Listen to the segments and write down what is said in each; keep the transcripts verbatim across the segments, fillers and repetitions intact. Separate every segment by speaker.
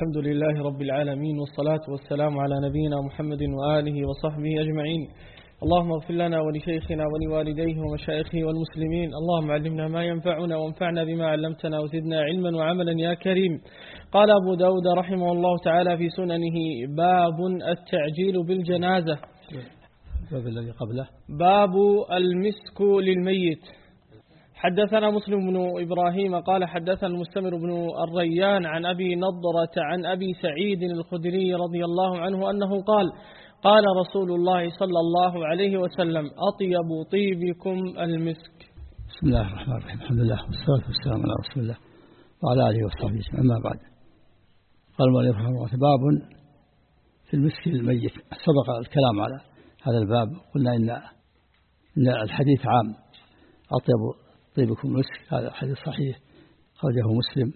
Speaker 1: الحمد لله رب العالمين، والصلاة والسلام على نبينا محمد وآله وصحبه أجمعين. اللهم اغفر لنا ولشيخنا ولوالديه ومشايخه والمسلمين. اللهم علمنا ما ينفعنا وانفعنا بما علمتنا وزدنا علما وعملا يا كريم. قال أبو داود رحمه الله تعالى في سننه: باب التعجيل بالجنازة.
Speaker 2: باب الذي قبله
Speaker 1: باب المسك للميت. حدثنا مسلم بن إبراهيم قال حدثنا المستمر بن الريان عن أبي نضرة عن أبي سعيد الخدري رضي الله عنه أنه قال: قال رسول الله صلى الله عليه وسلم: أطيب طيبكم المسك.
Speaker 2: بسم الله الرحمن الرحيم. الحمد لله والصلاة والسلام على رسول الله وعلى آله وصحبه أجمعين. أما بعد، قال المؤلف رحمه الله: باب في المسك للميت. سبق الكلام على هذا الباب، قلنا إن إن الحديث عام: أطيب طيبكم المسك. هذا حديث صحيح خرجه مسلم،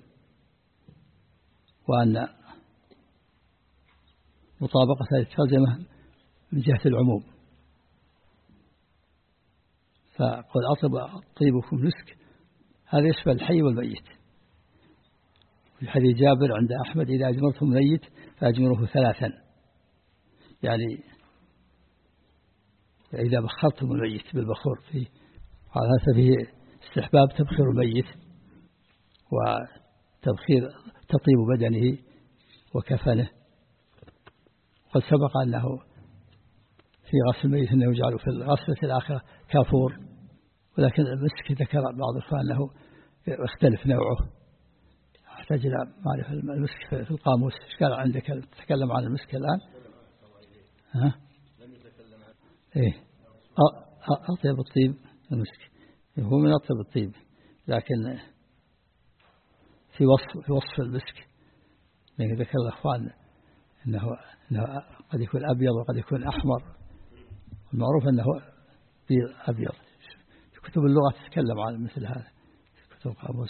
Speaker 2: وأن مطابقة هذه الترجمة من جهة العموم، فقل أطيب طيبكم المسك هذا يشمل الحي والميت. في حديث جابر عند أحمد: إذا أجمرتم ميت فأجمروه ثلاثا، يعني إذا بخرتم الميت بالبخور فيه. هذا فيه استحباب تبخير الميت وتبخير تطيب بدنه وكفنه. قد سبق أنه في غسل الميت أنه يجعل في الغسلة الآخرة كافور، ولكن المسك ذكر بعض الفقهاء أنه يختلف نوعه، أحتاج إلى معرفة المسك في القاموس. إيش قال عندك تتكلم عن المسك الآن؟ ها؟ إيه أطيب الطيب المسك، هو من أطيب الطيب، لكن في وصف في وصف المسك يعني ذكر الأخوان إنه إنه قد يكون أبيض وقد يكون أحمر، المعروف أنه أبيض. في كتب اللغة تتكلم عن مثل هذا، في كتب قاموس.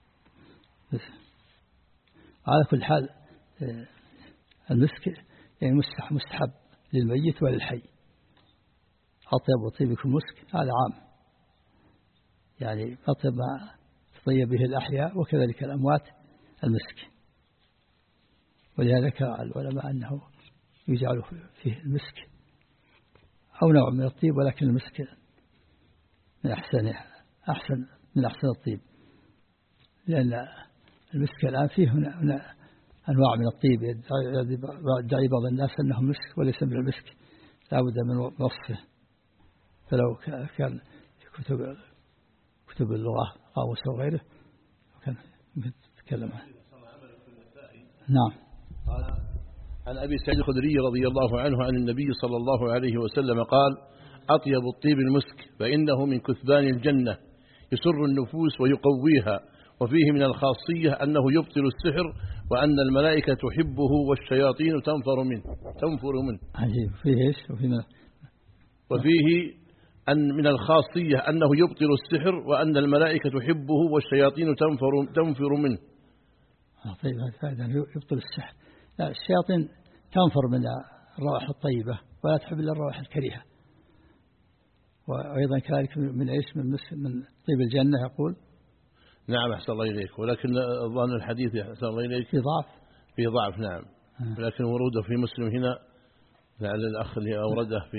Speaker 2: على كل حال المسك يعني مستحب للميت وللحي. أطيب طيبكم المسك هذا عام، يعني أطيب ما تطيب به الأحياء وكذلك الأموات المسك. ولهذا ذكر العلماء أنه يجعل فيه المسك أو نوع من الطيب، ولكن المسك من أحسن أحسن من أحسن الطيب، لأن المسك الآن فيه هنا, هنا أنواع من الطيب يدعي بعض الناس أنه مسك وليس من المسك، لا بد من وصفه. فلو كان في كتب كتب اللغة قاموس وغيره كان يتكلم عنه. نعم.
Speaker 3: قال عن أبي سعيد الخدري رضي الله عنه عن النبي صلى الله عليه وسلم قال: أطيب الطيب المسك، فإنه من كثبان الجنة، يسر النفوس ويقويها، وفيه من الخاصية أنه يبطل السحر، وأن الملائكة تحبه والشياطين تنفر منه تنفر منه
Speaker 2: عجيب. فيه إيش؟ وفيه
Speaker 3: وفيه أن من الخاصية أنه يبطل السحر، وأن الملائكة تحبه والشياطين تنفر تنفر منه.
Speaker 2: طيب، هذا فائدة يبطل السحر. لا، الشياطين تنفر من الروائح الطيبة ولا تحب إلا الروائح الكريهة. وأيضا كذلك من إيش من من طيب الجنة يقول.
Speaker 3: نعم أحسن الله إليك، ولكن ظن الحديث أحسن الله إليك
Speaker 2: في ضعف
Speaker 3: في ضعف نعم آه. لكن وروده في مسلم هنا لعل الأخ اللي أورده في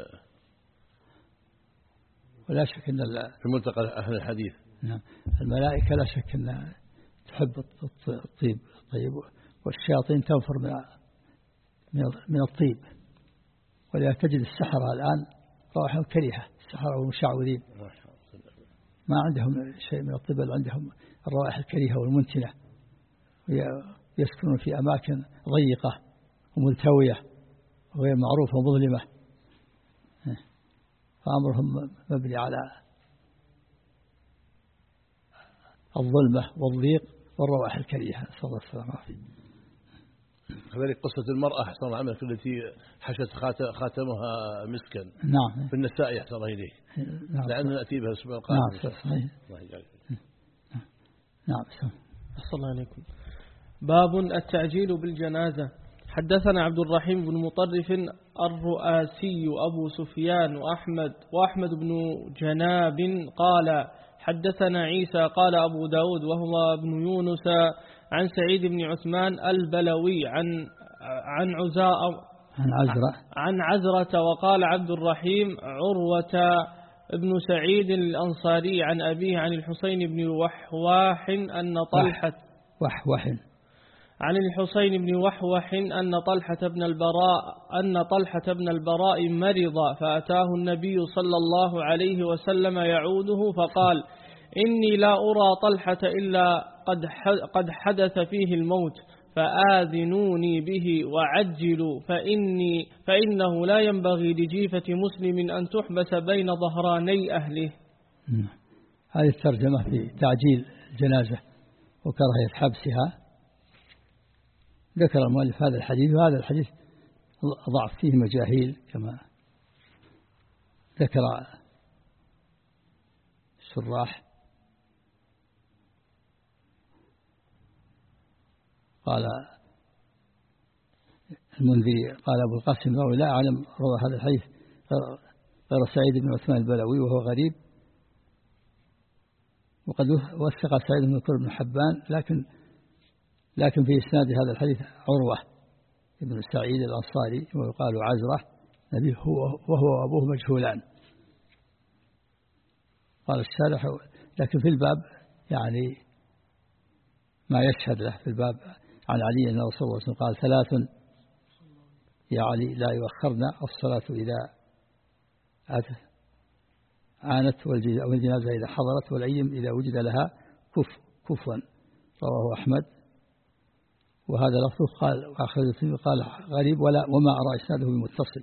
Speaker 2: ولا شك أن
Speaker 3: في ملتقى أهل الحديث.
Speaker 2: نعم، الملائكة لا شك أنها تحب الطيب الطيب، والشياطين تنفر من من الطيب. ولذا تجد السحرة الآن روائح كريهة، السحرة والمشعوذين ما عندهم شيء من الطب، عندهم الروائح الكريهة والمنتنة، ويسكنون في أماكن ضيقة وملتوية وغير معروفة ومظلمة، فأمرهم مبني على الظلمة والضيق والروائح الكريهة، صلى الله عليه وسلم.
Speaker 3: كذلك قصة المرأة أحسن الله عملك التي حشت خاتمها مسكا.
Speaker 2: نعم.
Speaker 3: في النساء أحسن الله إليك.
Speaker 2: نعم.
Speaker 3: لأن نأتي بها الأسبوع القادم.
Speaker 2: نعم صحيح.
Speaker 3: الله يجعلك.
Speaker 2: نعم.
Speaker 1: صلى الله عليكم. باب التعجيل بالجنازة. حدثنا عبد الرحيم بن مطرف الرؤاسي أبو سفيان وأحمد وأحمد بن جناب قال: حدثنا عيسى قال أبو داود وهو ابن يونس عن سعيد بن عثمان البلوي عن عن عزاء
Speaker 2: عن عزرة
Speaker 1: عن عزرة. وقال عبد الرحيم عروة ابن سعيد الأنصاري عن أبيه عن الحسين بن وحواح أن طلحة
Speaker 2: وحوح
Speaker 1: عن الحسين بن وحوح أن طلحة بن البراء أن طلحة بن البراء مرض فأتاه النبي صلى الله عليه وسلم يعوده فقال إني لا أرى طلحة إلا قد قد حدث فيه الموت فآذنوني به وعجلوا فإني فإنه لا ينبغي لجيفة مسلم أن تحبس بين ظهراني أهله.
Speaker 2: هذه الترجمة في تعجيل الجنازة وكراهية حبسها. ذكر المؤلف هذا الحديث، وهذا الحديث ضعف فيه مجاهيل كما ذكر الشراح. قال المنذري قال أبو القاسم لا أعلم روى هذا الحديث غير سعيد بن عثمان البلوي وهو غريب، وقد وثق سعيد بن كرب بن حبان، لكن لكن في إسناد هذا الحديث عروة ابن سعيد الأنصاري ويقال عزرة نبيه هو وهو أبوه مجهولان. قال الشارح لكن في الباب يعني ما يشهد له في الباب عن علي أن رسول الله قال ثلاث يا علي لا يؤخرنا الصلاة إذا عانت والجنازة إذا حضرت والأيم إذا وجد لها كف كفوا. رواه أحمد وهذا لفظه. قال وأخرجه قال غريب ولا وما أرى إسناده بمتصل.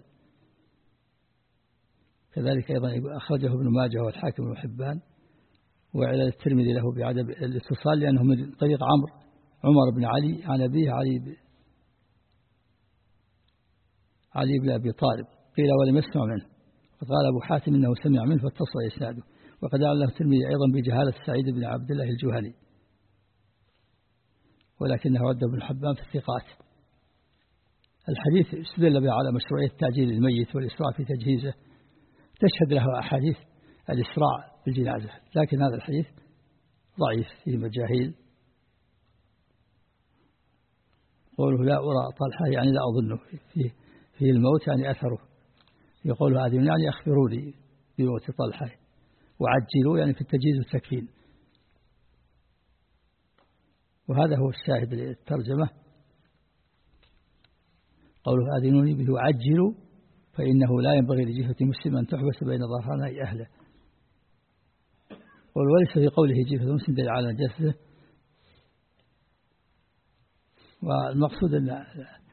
Speaker 2: كذلك أيضا أخرجه ابن ماجه والحاكم بن حبان وعلى الترمذي له بعدم الاتصال لأنه من طريق عمرو عمر بن علي عن أبيه علي ب... علي بن أبي طالب قيل ولم يسمع منه، فقال أبو حاتم إنه سمع منه فاتصل إسناده. وقد أعلم الترمذي أيضا بجهالة سعيد بن عبد الله الجهني ولكنه رد ابن حبان في الثقات. الحديث استدل به على مشروعية تعجيل الميت والإسراع في تجهيزه، تشهد له أحاديث الإسراع بالجنازة، لكن هذا الحديث ضعيف فيه مجاهيل. قوله لا أرى طلحة يعني لا أظنه فيه, فيه الموت يعني أثره. يقول هذه يعني أخبروني بموت طلحة، وعجلوا يعني في التجهيز والتكفين. وهذا هو الشاهد للترجمة. قوله آذنوني به وعجلوا فإنه لا ينبغي لجيفة مسلم أن تحبس بين ظهراني أهله. وليس في قوله جيفة مسلم دليل على نجاسته. والمقصود أن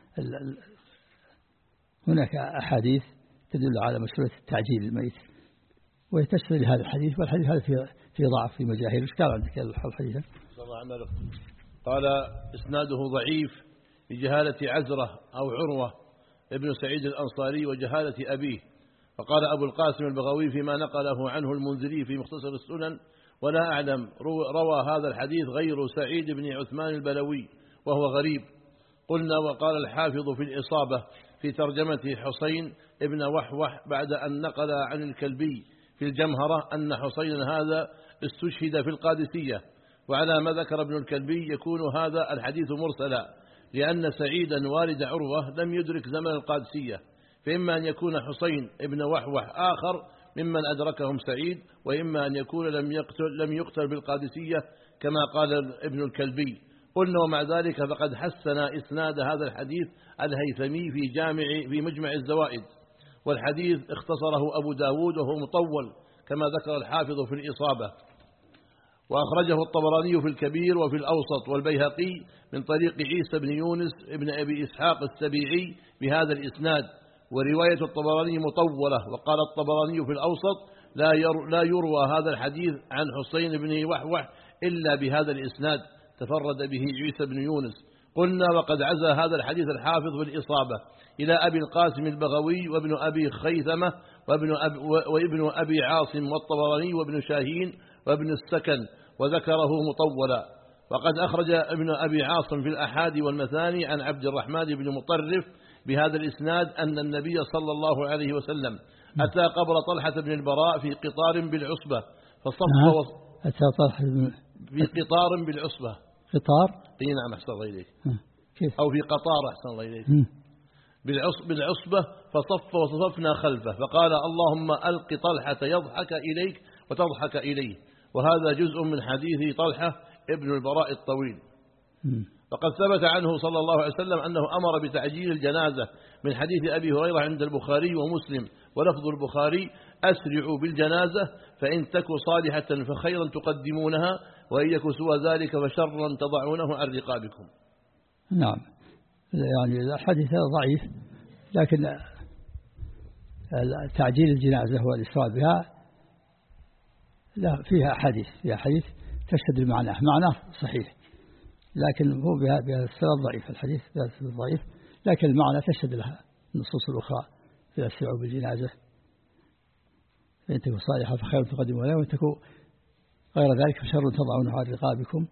Speaker 2: هناك أحاديث تدل على مشروعية التعجيل الميت ويتشفي لهذا الحديث، والحديث هذا في في ضعف في مجاهيل. ايش قال عندك الحديث؟
Speaker 3: قال إسناده ضعيف لجهالة عزرة أو عروة ابن سعيد الأنصاري وجهالة أبيه. فقال أبو القاسم البغوي فيما نقله عنه المنذري في مختصر السنن ولا أعلم روى هذا الحديث غير سعيد بن عثمان البلوي وهو غريب. قلنا وقال الحافظ في الإصابة في ترجمة حسين ابن وحوح بعد أن نقل عن الكلبي في الجمهرة أن حسين هذا استشهد في القادسية، وعلى ما ذكر ابن الكلبي يكون هذا الحديث مرسلا لأن سعيدا والد عروة لم يدرك زمن القادسية، فإما أن يكون حسين ابن وحوح آخر ممن أدركهم سعيد، وإما أن يكون لم يقتل, لم يقتل بالقادسية كما قال ابن الكلبي. قلنا ومع ذلك فقد حسن إسناد هذا الحديث الهيثمي في جامع في مجمع الزوائد، والحديث اختصره أبو داود وهو مطول كما ذكر الحافظ في الإصابة. وأخرجه الطبراني في الكبير وفي الأوسط والبيهقي من طريق عيسى بن يونس ابن أبي إسحاق السبيعي بهذا الإسناد. ورواية الطبراني مطولة. وقال الطبراني في الأوسط لا لا يروى هذا الحديث عن حسين بن وحوح إلا بهذا الإسناد تفرد به عيسى بن يونس. قلنا وقد عزى هذا الحديث الحافظ بالإصابة إلى أبي القاسم البغوي وابن أبي خيثمة وابن أبي, وابن أبي عاصم والطبراني وابن شاهين وابن السكن وذكره مطولا. وقد أخرج ابن أبي عاصم في الأحادي والمثاني عن عبد الرحمن بن مطرف بهذا الإسناد أن النبي صلى الله عليه وسلم أتى قبر طلحة بن البراء في قطار بالعصبة فصف
Speaker 2: أتى طلحة
Speaker 3: في قطار بالعصبة
Speaker 2: قطار.
Speaker 3: اي نعم أحسن الله إليك.
Speaker 2: كيف؟
Speaker 3: أو في قطار أحسن الله إليك. بالعصبة فصف وصففنا خلفه فقال اللهم ألق طلحة يضحك إليك وتضحك إليه، وهذا جزء من حديث طلحة ابن البراء الطويل. فقد ثبت عنه صلى الله عليه وسلم أنه أمر بتعجيل الجنازة من حديث أبي هريرة عند البخاري ومسلم، ولفظ البخاري أسرعوا بالجنازة فإن تك صالحة فخيرا تقدمونها وإن يك سوى ذلك فشرا تضعونه عن رقابكم.
Speaker 2: نعم، يعني الحديث ضعيف، لكن تعجيل الجنازة والإسراع بها لا فيها حديث فيها حديث تشهد المعنى، معناه صحيح، لكن هو بها بهذا السبب ضعيف، الحديث بهذا السبب ضعيف، لكن المعنى تشهد لها النصوص الأخرى في السرع بالجنازة، فإن تكون صالحة فخير تقدموا له وإن تكون غير ذلك فشر تضعونه على رقابكم.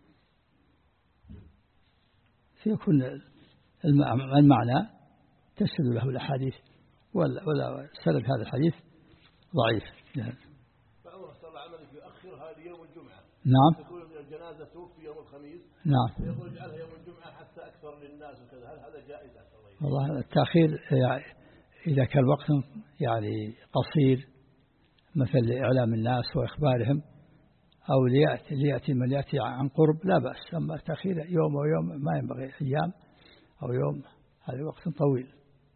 Speaker 2: فيكون المعنى تشهد له الأحاديث، ولا ولا سند هذا الحديث ضعيف. يعني
Speaker 3: فأمر صلى الله عليه وسلم يؤخر هذه يوم الجمعة.
Speaker 2: نعم.
Speaker 3: تكون الجنازة توفي يوم الخميس.
Speaker 2: نعم.
Speaker 3: ويقول اجعلها يوم الجمعة حتى أكثر للناس وكذا، هل هذا جائز؟
Speaker 2: والله التأخير يعني إذا كان وقت يعني قصير مثل إعلام الناس وإخبارهم، أو ليأتي, ليأتي من يأتي عن قرب لا بأس، أما التأخير يوم ويوم ما ينبغي، أيام أو يوم هذا وقت طويل،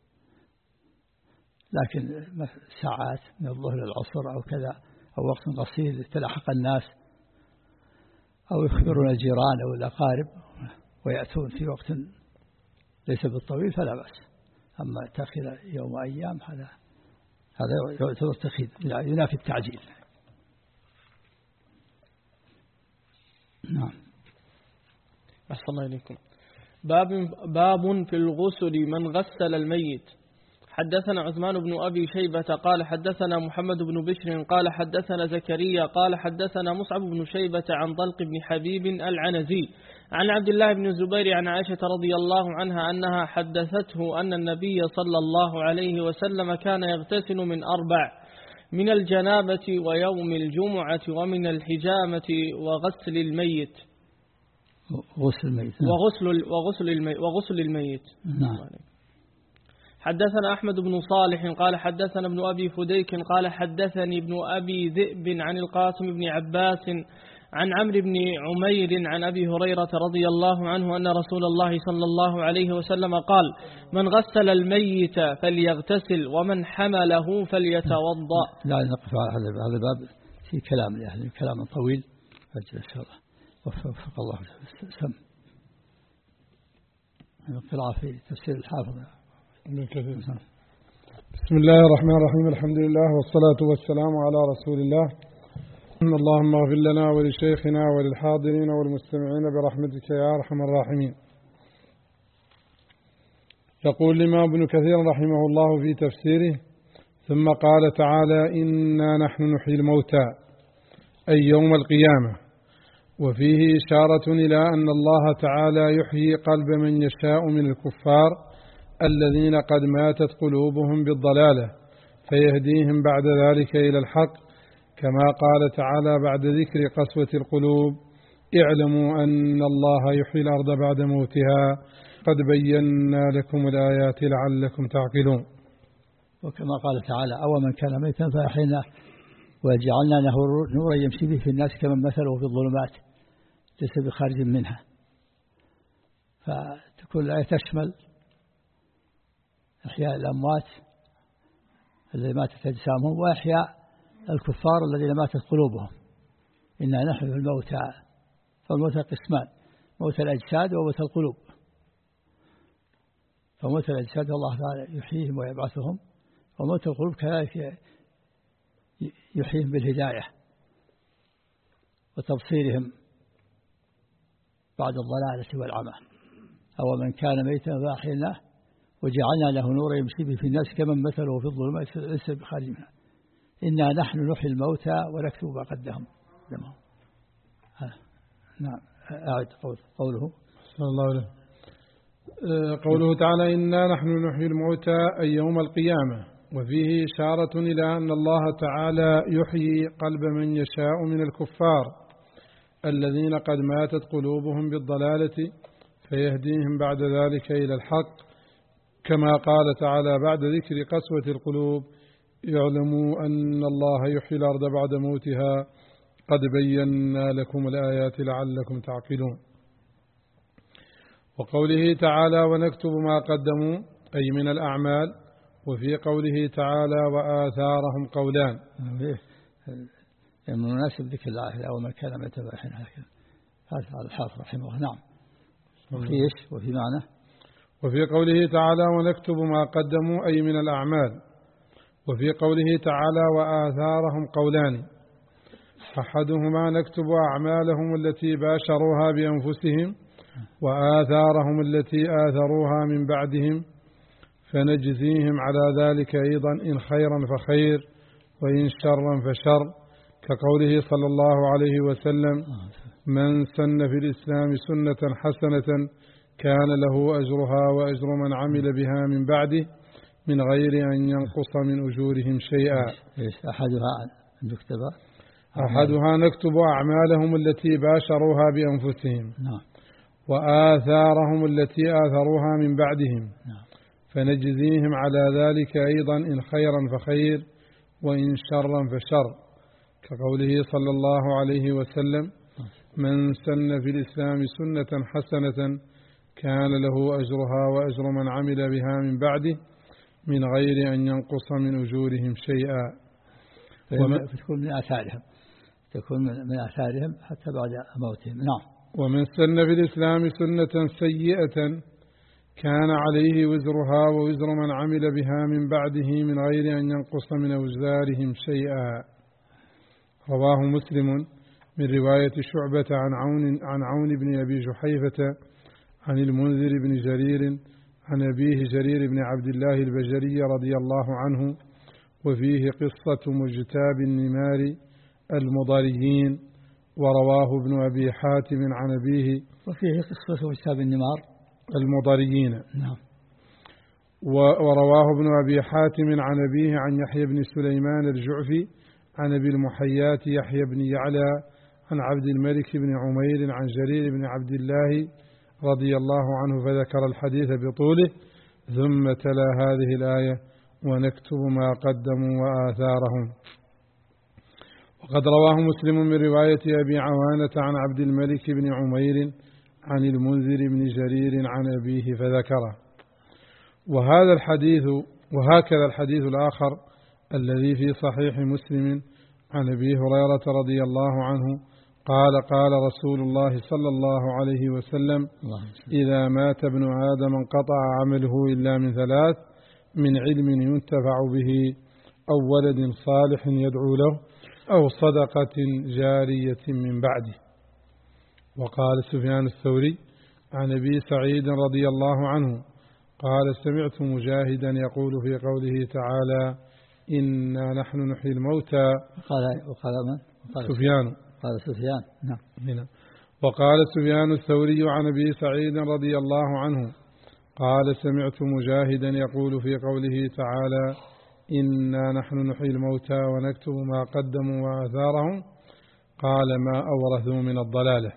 Speaker 2: لكن ساعات من الظهر للعصر أو كذا أو وقت قصير تلاحق الناس أو يخبرون الجيران أو الأقارب ويأتون في وقت ليس بالطويل فلا بأس. أما التأخير يوم وأيام هذا هذا يعتبر تأخير ينافي التعجيل. نعم.
Speaker 1: أحسن الله إليكم. باب باب في الغسل من غسل الميت. حدثنا عثمان بن أبي شيبة قال حدثنا محمد بن بشر قال حدثنا زكريا قال حدثنا مصعب بن شيبة عن طلق بن حبيب العنزي عن عبد الله بن الزبير عن عائشة رضي الله عنها أنها حدثته أن النبي صلى الله عليه وسلم كان يغتسل من أربع: من الجنابة ويوم الجمعة ومن الحجامة وغسل الميت.
Speaker 2: غسل الميت.
Speaker 1: وغسل وغسل الميت وغسل الميت.
Speaker 2: نعم.
Speaker 1: حدثنا أحمد بن صالح قال حدثنا ابن أبي فديك قال حدثني ابن أبي ذئب عن القاسم بن عباس عن عمرو بن عمير عن أبي هريرة رضي الله عنه أن رسول الله صلى الله عليه وسلم قال: من غسل الميت فليغتسل ومن حمله فليتوضأ.
Speaker 2: لا نقف على هذا الباب في كلام يعني كلام طويل أجل إن شاء الله وفق الله سم القراءة في تفسير الحافظ.
Speaker 4: بسم الله الرحمن الرحيم، الحمد لله والصلاة والسلام على رسول الله. اللهم اغفر لنا ولشيخنا وللحاضرين والمستمعين برحمتك يا أرحم الراحمين. يقول الإمام ابن كثير رحمه الله في تفسيره: ثم قال تعالى: إنا نحن نحيي الموتى أي يوم القيامة. وفيه إشارة إلى أن الله تعالى يحيي قلب من يشاء من الكفار الذين قد ماتت قلوبهم بالضلالة فيهديهم بعد ذلك إلى الحق، كما قال تعالى بعد ذكر قسوة القلوب: اعلموا أن الله يحيي الأرض بعد موتها قد بينا لكم الآيات لعلكم تعقلون.
Speaker 2: وكما قال تعالى: أو من كان ميتا فأحييناه وجعلنا له نورا يمشي به في الناس كمن مثله في الظلمات ليس بخارج منها. فتكون الآية تشمل إحياء الأموات الذين ماتت أجسامهم وإحياء الكفار الذين ماتت قلوبهم. إنا نحن الموتى، فالموتى قسمان: موت الأجساد وموت القلوب. فموت الأجساد الله تعالى يحييهم ويبعثهم، وموت القلوب كذلك يحييهم بالهداية وتبصيرهم بعد الضلالة والعمى. أو من كان ميتا فأحييناه وجعلنا له نورا يمشي به في الناس كمن مثله في الظلمات ليس بخارج منها. إنا نحن نحيي الموتى ونكتب ما قدموا. نعم. أعد قوله
Speaker 4: صلى الله عليه قوله تعالى: إنا نحن نحيي الموتى أي يوم القيامة. وفيه إشارة إلى أن الله تعالى يحيي قلب من يشاء من الكفار الذين قد ماتت قلوبهم بالضلالة فيهديهم بعد ذلك إلى الحق، كما قال تعالى بعد ذكر قسوة القلوب: اعلموا أن الله يحيي الأرض بعد موتها قد بينا لكم الآيات لعلكم تعقلون. وقوله تعالى: ونكتب ما قدموا، أي من الأعمال. وفي قوله تعالى: وآثارهم قولان،
Speaker 2: يعني مناسب ذكر الآية أول ما كان متباحين هكذا. هذا الحافظ رحمه الله. نعم. وفي إيش؟ وفي معنى
Speaker 4: وفي قوله تعالى: ونكتب ما قدموا، أي من الأعمال. وفي قوله تعالى: وآثارهم قولان، أحدهما نكتب أعمالهم التي باشروها بأنفسهم، وآثارهم التي آثروها من بعدهم، فنجزيهم على ذلك أيضا إن خيرا فخير وإن شرا فشر، كقوله صلى الله عليه وسلم: من سن في الإسلام سنة حسنة كان له أجرها وأجر من عمل بها من بعده من غير أن ينقص من أجورهم شيئا.
Speaker 2: أحدها نكتب
Speaker 4: أحدها نكتب أعمالهم التي باشروها بأنفسهم،
Speaker 2: نعم.
Speaker 4: وآثارهم التي آثروها من بعدهم،
Speaker 2: نعم.
Speaker 4: فنجزيهم على ذلك أيضا إن خيرا فخير وإن شرا فشر، كقوله صلى الله عليه وسلم: من سن في الإسلام سنة حسنة كان له أجرها وأجر من عمل بها من بعده من غير أن ينقص من أجورهم شيئا.
Speaker 2: تكون من آثارهم تكون من آثارهم حتى بعد موتهم. نعم.
Speaker 4: ومن سن في الإسلام سنة سيئة كان عليه وزرها ووزر من عمل بها من بعده من غير أن ينقص من أوزارهم شيئا. رواه مسلم من رواية شعبة عن عون, عن عون بن أبي جحيفة عن المنذر بن جرير عن أبيه جرير بن عبد الله البجري رضي الله عنه، وفيه قصة مجتاب النمار المضريين. ورواه ابن أبي حاتم عن أبيه.
Speaker 2: وفيه قصة مجتاب النمار
Speaker 4: المضريين.
Speaker 2: نعم.
Speaker 4: ورواه ابن أبي حاتم عن أبيه عن يحيى بن سليمان الجعفي عن أبي المحيات يحيى بن يعلى عن عبد الملك بن عمير عن جرير بن عبد الله رضي الله عنه، فذكر الحديث بطوله، ثم تلا هذه الآية: ونكتب ما قدموا وآثارهم. وقد رواه مسلم من رواية أبي عوانة عن عبد الملك بن عمير عن المنذر بن جرير عن أبيه فذكره. وهذا الحديث وهكذا الحديث الآخر الذي في صحيح مسلم عن أبي هريرة رضي الله عنه قال: قال رسول الله صلى الله عليه وسلم: إذا مات ابن آدم انقطع عمله إلا من ثلاث: من علم ينتفع به، أو ولد صالح يدعو له، أو صدقة جارية من بعده. وقال سفيان الثوري عن أبي سعيد رضي الله عنه قال: سمعت مجاهدا يقول في قوله تعالى: إنا نحن نحيي الموتى.
Speaker 2: وقال وقال من؟ وقال
Speaker 4: سفيان.
Speaker 2: قال سفيان. نعم.
Speaker 4: هنا. وقال سفيان الثوري عن أبي سعيد رضي الله عنه قال: سمعت مجاهدا يقول في قوله تعالى: إنا نحن نحيي الموتى ونكتب ما قدموا وآثارهم، قال: ما أورثوا من الضلالة.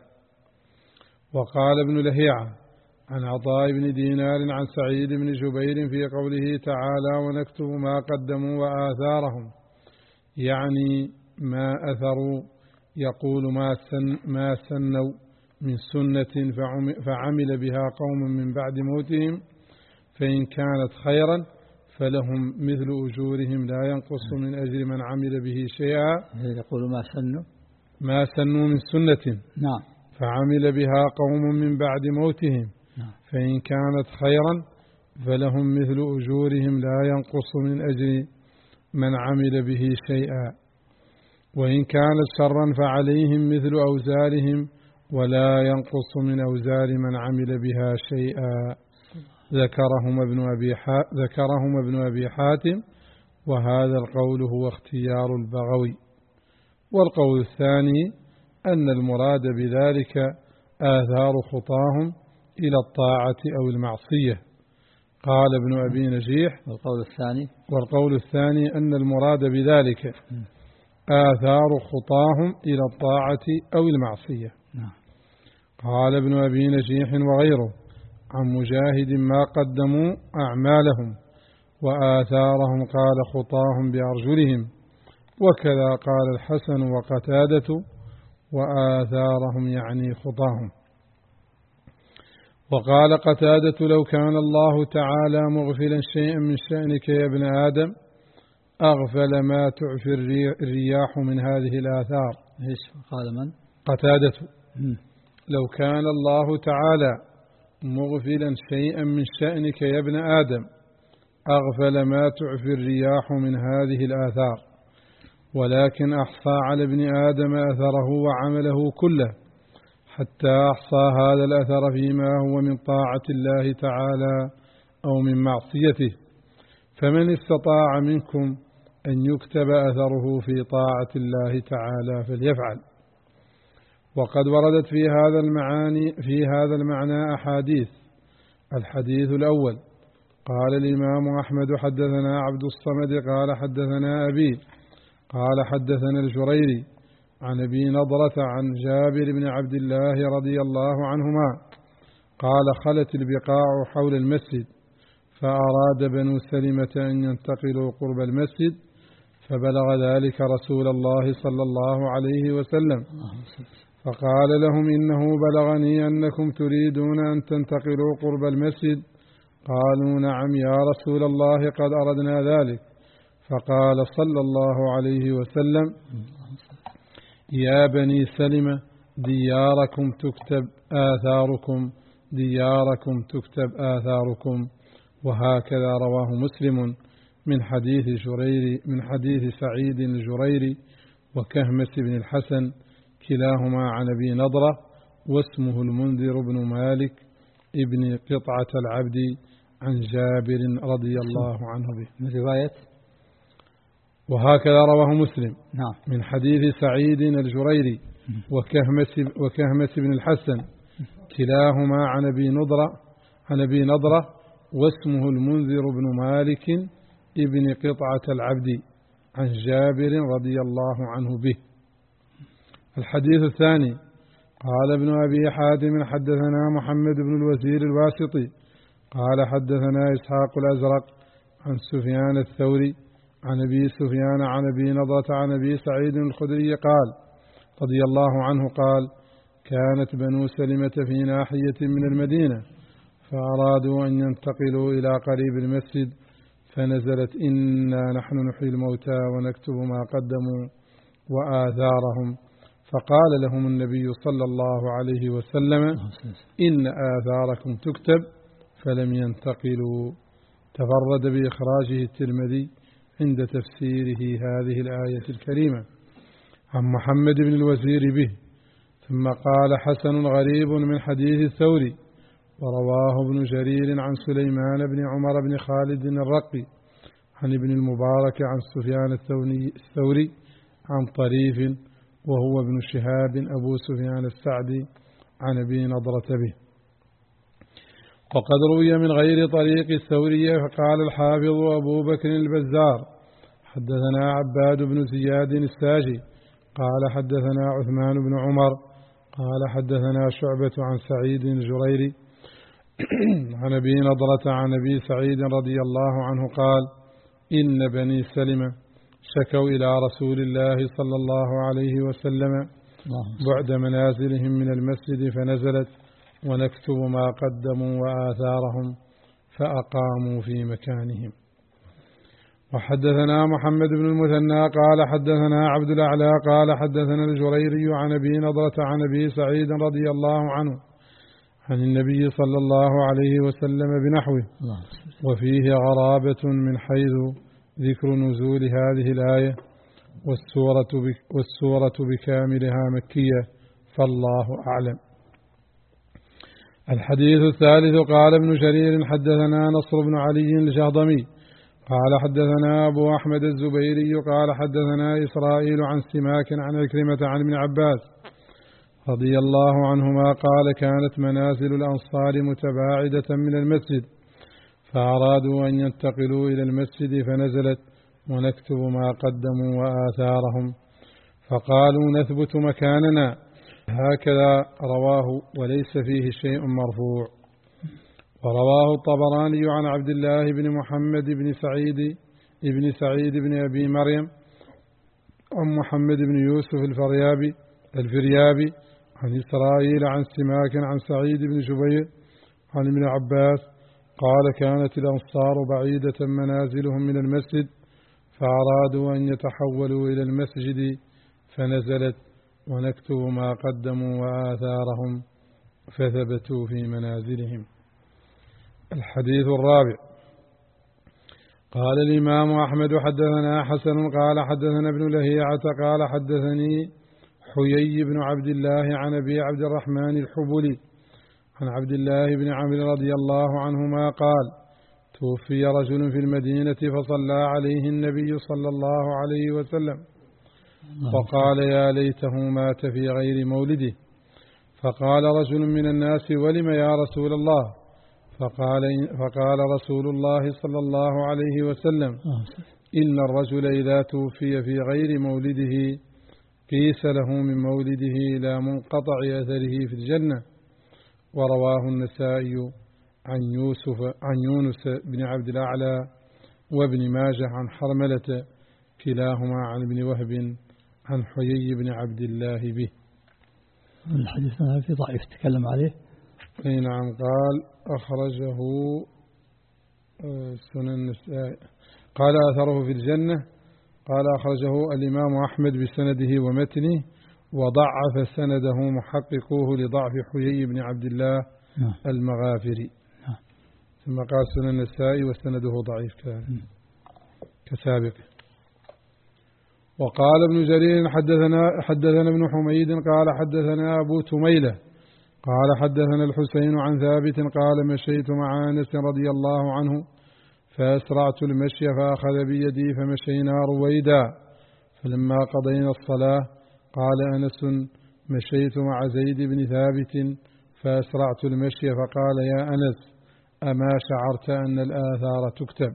Speaker 4: وقال ابن لهيعة عن عطاء بن دينار عن سعيد بن جبير في قوله تعالى: ونكتب ما قدموا وآثارهم، يعني ما أثروا، يقول ما, سن ما سنوا من سنة فعمل بها قوم من بعد موتهم، فإن كانت خيرا فلهم مثل أجورهم لا ينقص من أجر من عمل به شيئا.
Speaker 2: يقول ما سنوا
Speaker 4: ما سنوا من سنة
Speaker 2: نعم
Speaker 4: فعمل بها قوم من بعد موتهم،
Speaker 2: نعم.
Speaker 4: فإن كانت خيرا فلهم مثل أجورهم لا ينقص من أجر من عمل به شيئا، وإن كانت شرا فعليهم مثل أوزارهم ولا ينقص من أوزار من عمل بها شيئا. ذكرهم ابن أبي ذكرهم ابن أبي حاتم، وهذا القول هو اختيار البغوي. والقول الثاني أن المراد بذلك آثار خطاهم إلى الطاعة أو المعصية. قال ابن أبي نجيح:
Speaker 2: والقول الثاني
Speaker 4: والقول الثاني أن المراد بذلك آثار خطاهم إلى الطاعة أو المعصية. قال ابن أبي نجيح وغيره عن مجاهد ما قدموا أعمالهم وآثارهم قال خطاهم بأرجلهم، وكذا قال الحسن وقتادة وآثارهم يعني خطاهم. وقال قتادة لو كان الله تعالى مغفلا شيئا من شأنك يا ابن آدم أغفل ما تعفي الرياح من هذه الآثار.
Speaker 2: إيش قال من؟
Speaker 4: قتادة. لو كان الله تعالى مغفلا شيئا من شأنك يا ابن آدم أغفل ما تعفي الرياح من هذه الآثار، ولكن أحصى على ابن آدم أثره وعمله كله حتى أحصى هذا الأثر فيما هو من طاعة الله تعالى أو من معصيته، فمن استطاع منكم أن يكتب أثره في طاعة الله تعالى فليفعل. وقد وردت في هذا المعاني في هذا المعنى أحاديث. الحديث الأول قال الإمام أحمد حدثنا عبد الصمد قال حدثنا أبي قال حدثنا الجريري عن أبي نضرة عن جابر بن عبد الله رضي الله عنهما قال خلت البقاع حول المسجد فأراد بنو سلمة أن ينتقلوا قرب المسجد، فبلغ ذلك رسول الله صلى الله عليه وسلم فقال لهم إنه بلغني أنكم تريدون أن تنتقلوا قرب المسجد. قالوا نعم يا رسول الله قد أردنا ذلك. فقال صلى الله عليه وسلم يا بني سلمة دياركم تكتب آثاركم دياركم تكتب آثاركم. وهكذا رواه مسلم من حديث جريري من حديث سعيد الجريري وكهمس بن الحسن كلاهما عن أبي نضرة واسمه المنذر بن مالك ابن قطعة العبد عن جابر رضي الله عنه به.
Speaker 2: من رواية
Speaker 4: وهكذا رواه مسلم
Speaker 2: نعم
Speaker 4: من حديث سعيد الجريري وكهمس وكهمس بن الحسن كلاهما عن أبي نضرة عن أبي نضرة واسمه المنذر بن مالك ابن قطعة العبد عن جابر رضي الله عنه به. الحديث الثاني قال ابن أبي حاتم حدثنا محمد بن الوزير الواسطي قال حدثنا إسحاق الأزرق عن سفيان الثوري عن أبي سفيان عن أبي نضرة عن أبي سعيد الخدري قال رضي الله عنه قال كانت بنو سلمة في ناحية من المدينة فأرادوا أن ينتقلوا إلى قريب المسجد فنزلت إنا نحن نحيي الموتى ونكتب ما قدموا وآثارهم، فقال لهم النبي صلى الله عليه وسلم إن آثاركم تكتب فلم ينتقلوا. تفرد بإخراجه الترمذي عند تفسيره هذه الآية الكريمة عن محمد بن الوزير به. ثم قال حسن غريب من حديث الثوري ورواه ابن جرير عن سليمان بن عمر بن خالد الرقي عن ابن المبارك عن سفيان الثوري عن طريف وهو ابن شهاب أبو سفيان السعدي عن أبي نضرة به. وقد روي من غير طريق الثورية. فقال الحافظ أبو بكر البزار حدثنا عباد بن زياد الساجي قال حدثنا عثمان بن عمر قال حدثنا شعبة عن سعيد الجريري عن أبي نضرة عن أبي سعيد رضي الله عنه قال إن بني سلمة شكوا إلى رسول الله صلى الله عليه وسلم بعد منازلهم من المسجد فنزلت ونكتب ما قدموا وآثارهم فأقاموا في مكانهم. وحدثنا محمد بن المثنى قال حدثنا عبد الأعلى قال حدثنا الجريري عن أبي نضرة عن أبي سعيد رضي الله عنه عن النبي صلى الله عليه وسلم بنحوه، وفيه غرابة من حيث ذكر نزول هذه الآية والسورة, والسورة بكاملها مكية فالله أعلم. الحديث الثالث قال ابن جرير حدثنا نصر بن علي الجهضمي قال حدثنا أبو أحمد الزبيري قال حدثنا إسرائيل عن سماك عن عكرمة عن ابن عباس رضي الله عنهما قال كانت منازل الأنصار متباعدة من المسجد فأرادوا أن ينتقلوا إلى المسجد فنزلت ونكتب ما قدموا وآثارهم، فقالوا نثبت مكاننا هكذا رواه وليس فيه شيء مرفوع. ورواه الطبراني عن عبد الله بن محمد بن سعيد ابن سعيد بن أبي مريم عن محمد بن يوسف الفريابي الفريابي عن إسرائيل عن سماك عن سعيد بن جبير عن ابن عباس قال كانت الأنصار بعيدة منازلهم من المسجد فأرادوا أن يتحولوا إلى المسجد فنزلت ونكتب ما قدموا وآثارهم فثبتوا في منازلهم. الحديث الرابع. قال الإمام أحمد حدثنا حسن قال حدثنا ابن لهيعة قال حدثني حيي بن عبد الله عن أبي عبد الرحمن الحبلي عن عبد الله بن عمرو رضي الله عنهما قال توفي رجل في المدينة فصلى عليه النبي صلى الله عليه وسلم وقال يا ليته مات في غير مولده. فقال رجل من الناس ولم يا رسول الله؟ فقال, فقال رسول الله صلى الله عليه وسلم إن الرجل إذا توفي في غير مولده قيس له من مولده إلى منقطع أثره في الجنة. ورواه النسائي عن يوسف عن يونس بن عبد الأعلى وابن ماجه عن حرملة كلاهما عن ابن وهب عن حيي بن عبد الله به.
Speaker 2: الحديث في ضعيف تكلم عليه.
Speaker 4: اي نعم. قال أخرجه سنن النسائي قال أثره في الجنة. قال أخرجه الإمام أحمد بسنده ومتنه وضعف سنده محققوه لضعف حيي بن عبد الله المغافري. ثم قال سنن النسائي وسنده ضعيف كان كسابق. وقال ابن جرير حدثنا حدثنا ابن حميد قال حدثنا أبو تميلة قال حدثنا الحسين عن ثابت قال مشيت مع أنس رضي الله عنه فأسرعت المشي فأخذ بيدي فمشينا رويدا فلما قضينا الصلاة قال أنس مشيت مع زيد بن ثابت فأسرعت المشي فقال يا أنس أما شعرت أن الآثار تكتب؟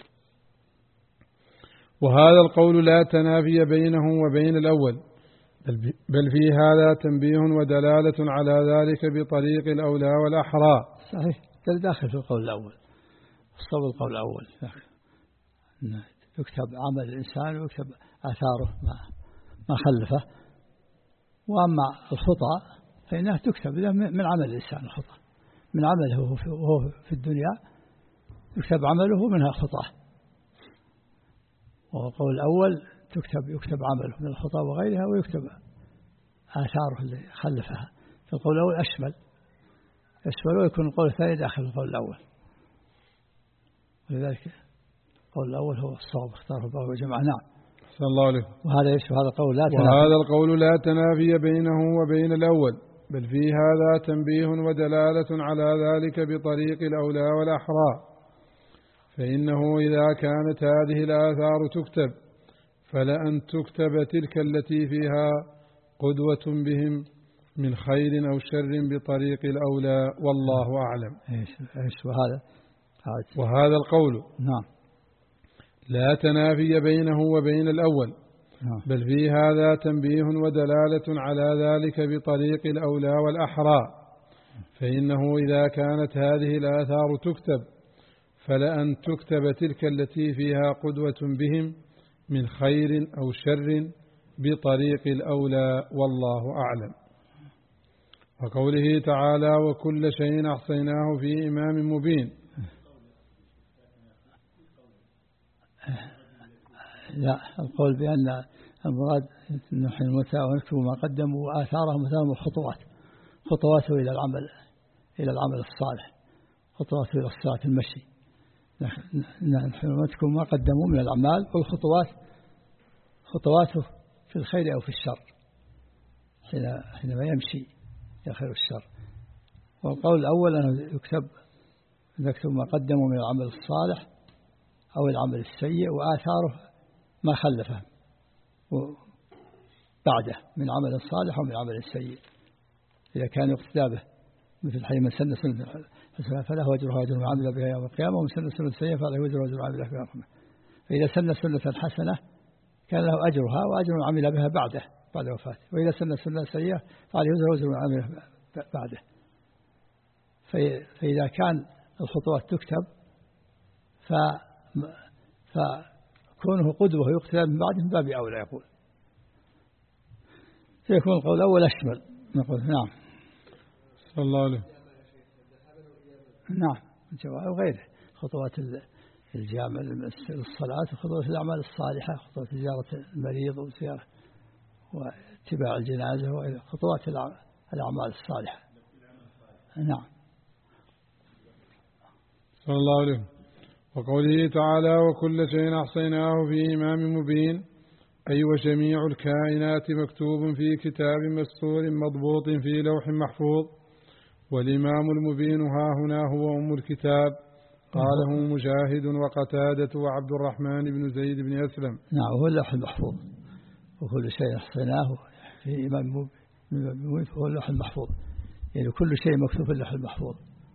Speaker 4: وهذا القول لا تنافي بينه وبين الأول بل في هذا تنبيه ودلالة على ذلك بطريق الأولى والأحرى.
Speaker 2: صحيح داخل في القول الأول الصواب القول الأول يكتب عمل الإنسان ويكتب آثاره ما, ما خلفه. وأما الخطأ فإنها تكتب من عمل الإنسان الخطأ من عمله وهو في الدنيا يكتب عمله منها خطأ. والقول الأول تكتب يكتب عمله من الخطأ وغيرها ويكتب آثاره اللي خلفها. فالقول الأول أشمل أشمل ويكون القول الثاني داخل القول الأول. ولذلك القول الأول هو الصواب اختاره الله وجمع. نعم.
Speaker 4: صلى الله عليه.
Speaker 2: وهذا يشبه هذا القول لا تنافي.
Speaker 4: وهذا القول لا تنافي بينه وبين الأول بل في هذا تنبيه ودلالة على ذلك بطريق الأولى والأحرى. فإنه إذا كانت هذه الآثار تكتب فلأن تكتب تلك التي فيها قدوة بهم من خير أو شر بطريق الأولى والله أعلم.
Speaker 2: إيش وهذا
Speaker 4: وهذا القول
Speaker 2: نعم
Speaker 4: لا تنافي بينه وبين الأول
Speaker 2: نعم.
Speaker 4: بل في هذا تنبيه ودلالة على ذلك بطريق الأولى والأحرى. فإنه إذا كانت هذه الآثار تكتب فلأن تكتب تلك التي فيها قدوة بهم من خير أو شر بطريق الأولى والله أعلم. وقوله تعالى وكل شيء أحصيناه في إمام مبين.
Speaker 2: لا القول بأن المراد نحن الموتى ونكتب ما قدموا وآثارهم مثلا خطوات خطواته إلى العمل إلى العمل الصالح خطواته إلى الصلاة المشي. نحن نكتب ما قدموا من الأعمال والخطوات خطواته في الخير أو في الشر حينما يمشي إلى خير الشر. والقول الأول أنه يكتب نكتب ما قدموا من العمل الصالح أو العمل السيء وآثاره ما خلفه بعده من عمل صالح أو من عمل سيء. إذا كان يقتدى به مثل حي من سن سنة حسنة فله أجرها وأجر من عمل بها يوم القيامة ومن سن سنة سيئة فله أجر وأجر من عمل بها يوم القيامة. فإذا سن سنة حسنة كان له أجرها وأجر عمل بها بعده بعد وفاته، وإذا سن سنة سيئة فعليه وزر وزر عمل بعده. فإذا كان الخطوات تكتب فكونه قدوة يقتدى من بعده من باب أولى يقول، فيكون القول الأول أشمل. نقول نعم.
Speaker 4: صلى الله عليه.
Speaker 2: نعم وغيره خطوات الجامع للصلاة وخطوات الأعمال الصالحة، خطوات زيارة المريض وزيارة واتباع الجنازة وخطوات الأعمال الصالحة. نعم.
Speaker 4: صلى الله عليه. وقوله تعالى وكل شيء أحصيناه في إمام مبين، أي وجميع الكائنات مكتوب في كتاب مستور مضبوط في لوح محفوظ. والإمام المبين ها هنا هو أم الكتاب، قاله مجاهد وقتادة وعبد الرحمن بن زيد بن أسلم.
Speaker 2: نعم هو اللوح المحفوظ، وكل شيء أحصيناه في إمام مبين فهو اللوح المحفوظ، يعني كل شيء مكتوب في اللوح المحفوظ.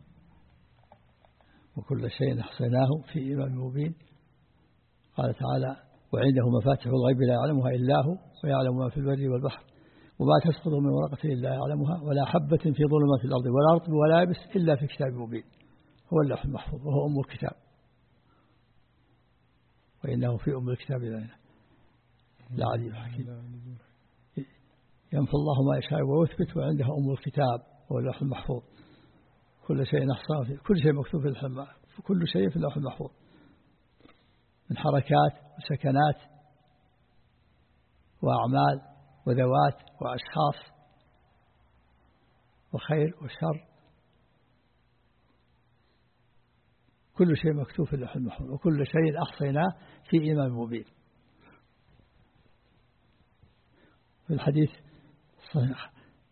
Speaker 2: وكل شيء أحصيناه في إمام مبين. قال تعالى وعنده مفاتح الغيب لا يعلمها إلا هو ويعلم ما في البر والبحر وما تسقط من ورقة إلا يعلمها ولا حبة في ظلمات الأرض ولا رطب ولا يابس إلا في كتاب مبين. هو اللوح المحفوظ وهو أم الكتاب، وإنه في أم الكتاب لا عليم حكيم. يمحو الله ما يشاء ويثبت وعنده أم الكتاب هو اللوح المحفوظ. كل شيء نحصاه فيه، كل شيء مكتوب في اللوح المحفوظ، كل شيء في اللوح المحفوظ من حركات وسكنات وأعمال وذوات وأشخاص وخير وشر، كل شيء مكتوب في اللوح المحفوظ وكل شيء أحصيناه في إمام مبين. في الحديث الصحيح